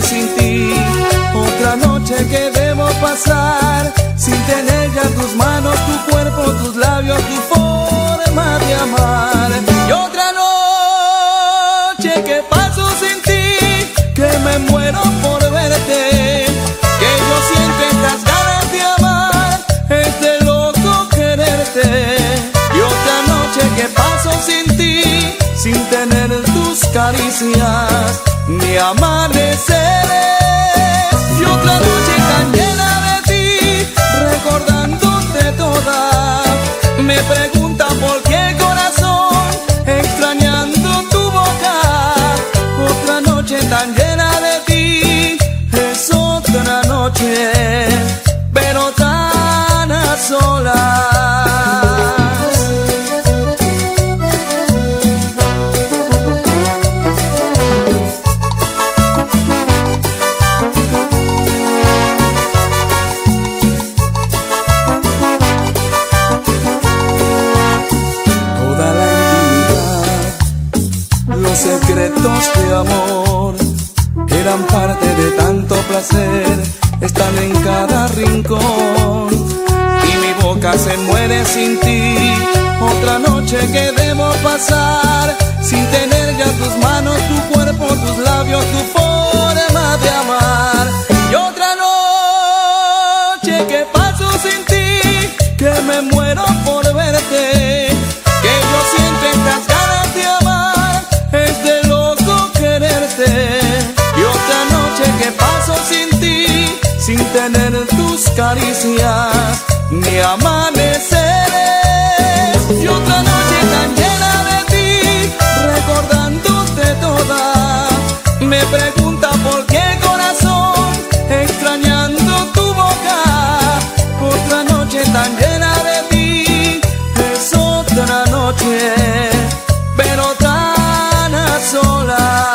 sin ti. Otra noche que debo pasar sin tener ya tus manos, tu cuerpo, tus labios, tu forma de amar. Y otra noche que paso sin ti, que me muero por verte, que yo siento estas ganas de amar, es de loco quererte. Y otra noche que paso sin ti, sin tener tus caricias ni amaneceres. Y otra noche tan llena de ti, recordándote toda. Me pregunta por qué corazón, extrañando tu boca. Otra noche tan llena de ti, es otra noche, pero tan a solas. Los secretos de amor eran parte de tanto placer, están en cada rincón y mi boca se muere sin ti. Otra noche que debo pasar sin tener ya tus manos, tu cuerpo, tus labios, tu forma de amar. Y otra noche que paso sin ti, que me muero por verte, que yo siento estas ganas de amar, es de loco quererte. Y otra noche que paso sin ti, sin tener tus caricias ni amaneceres. Y otra noche tan llena de ti, recordándote toda. Me pregunta por qué corazón, extrañando tu boca. Otra noche tan llena de ti, es otra noche, pero tan a solas.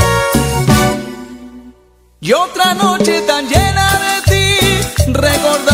Y otra noche tan llena de ti, recordando